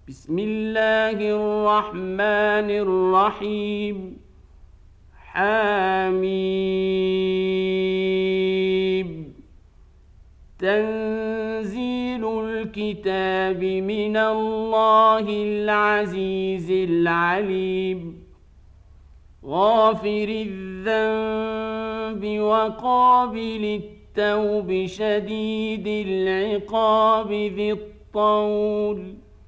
بسم الله الرحمن الرحيم حميم تنزيل الكتاب من الله العزيز العليم غافر الذنب وقابل التوب شديد العقاب ذي الطول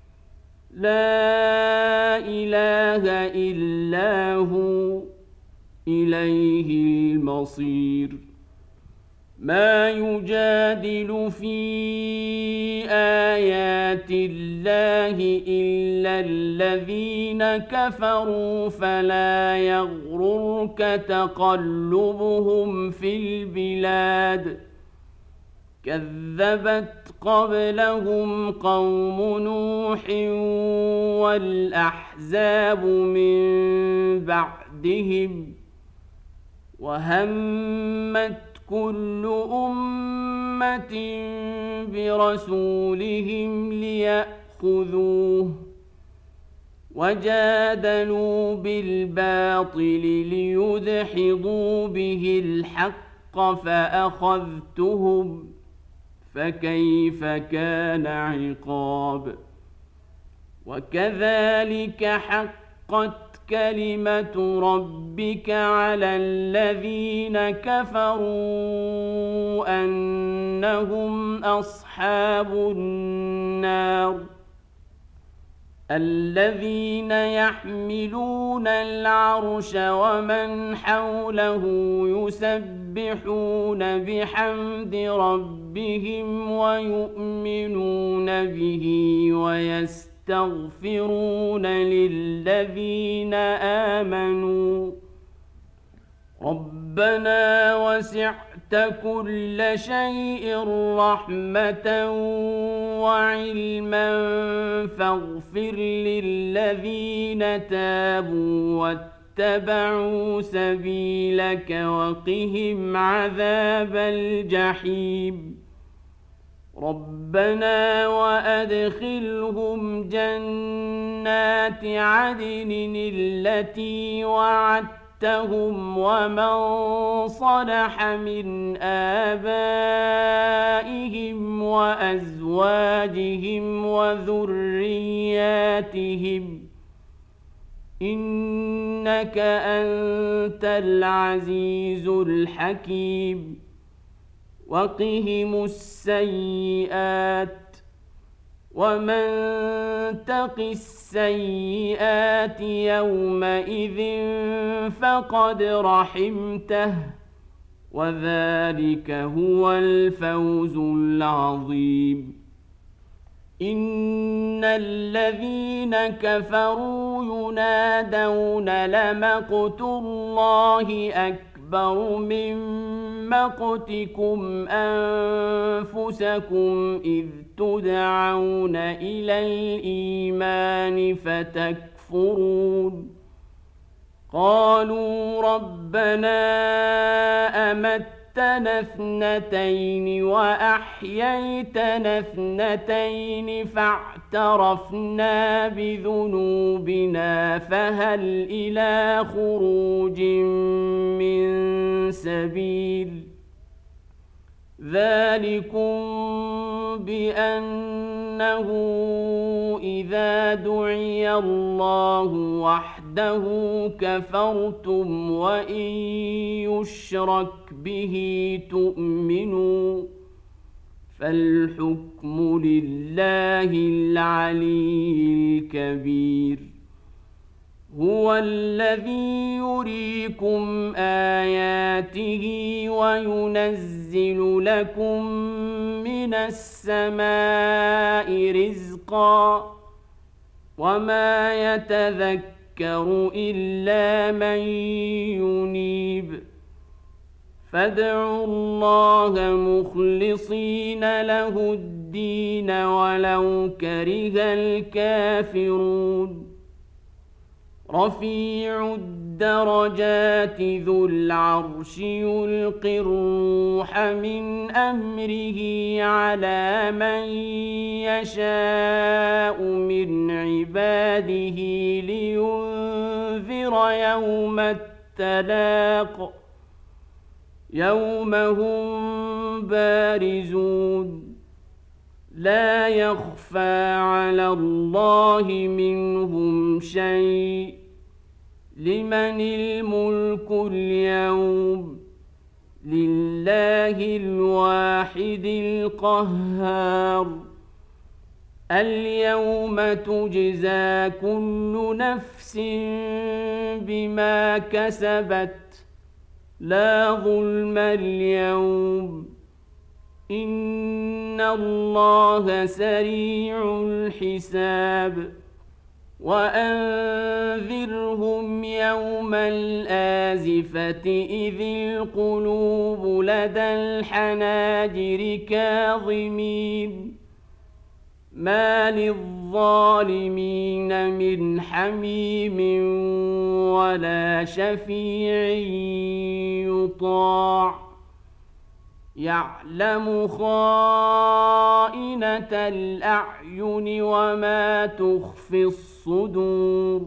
لا إله إلا هو إليه المصير ما يجادل في آيات الله إلا الذين كفروا فلا يغررك تقلبهم في البلاد كذبت قبلهم قوم نوح والأحزاب من بعدهم وهمت كل أمة برسولهم ليأخذوه وجادلوا بالباطل ليدحضوا به الحق فأخذتهم فكيف كان عقاب وكذلك حقت كلمة ربك على الذين كفروا أنهم أصحاب النار الذين يحملون العرش ومن حوله يسبحون بحمد ربهم ويؤمنون به ويستغفرون للذين آمنوا ربنا وسعت كل شيء رحمة وعلما فاغفر للذين تابوا واتبعوا سبيلك وقهم عذاب الجحيم ربنا وأدخلهم جنات عدن التي وعدتهم ومن صلح من آبائهم وأزواجهم وذرياتهم إنك أنت العزيز الحكيم وقهم السيئات ومن تق السيئات يومئذ فقد رحمته وذلك هو الفوز العظيم إن الذين كفروا ينادون لمقت الله أكبر من مقتكم أنفسكم إذ تدعون إلى الإيمان فتكفرون قالوا ربنا أمتنا اثنتين وأحييتنا اثنتين فاعترفنا بذنوبنا فهل إلى خروج من سبيل ذلكم بأنه إذا دعي الله وحده كفرتم وإن يشرك به تؤمنوا فالحكم لله العلي الكبير هو الذي يريكم آياته وينزل لكم من السماء رزقا وما يتذكر إلا من ينيب فادعوا الله مخلصين له الدين ولو كره الكافرون رفيع الدرجات ذو العرش يلقي الروح من أمره على من يشاء من عباده لينذر يوم التلاق يوم هم بارزون لا يخفى على الله منهم شيء لمن الملك اليوم لله الواحد القهار اليوم تجزى كل نفس بما كسبت لا ظلم اليوم إن الله سريع الحساب وأنذرهم يوم الآزفة إذ القلوب لدى الحناجر كاظمين ما للظالمين من حميم ولا شفيع يطاع يعلم خائنة الأعين وما تخفي الصدور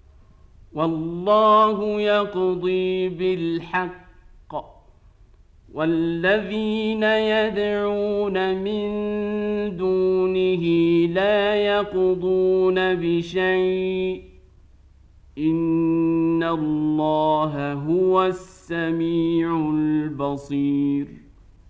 والله يقضي بالحق والذين يدعون من دونه لا يقضون بشيء إن الله هو السميع البصير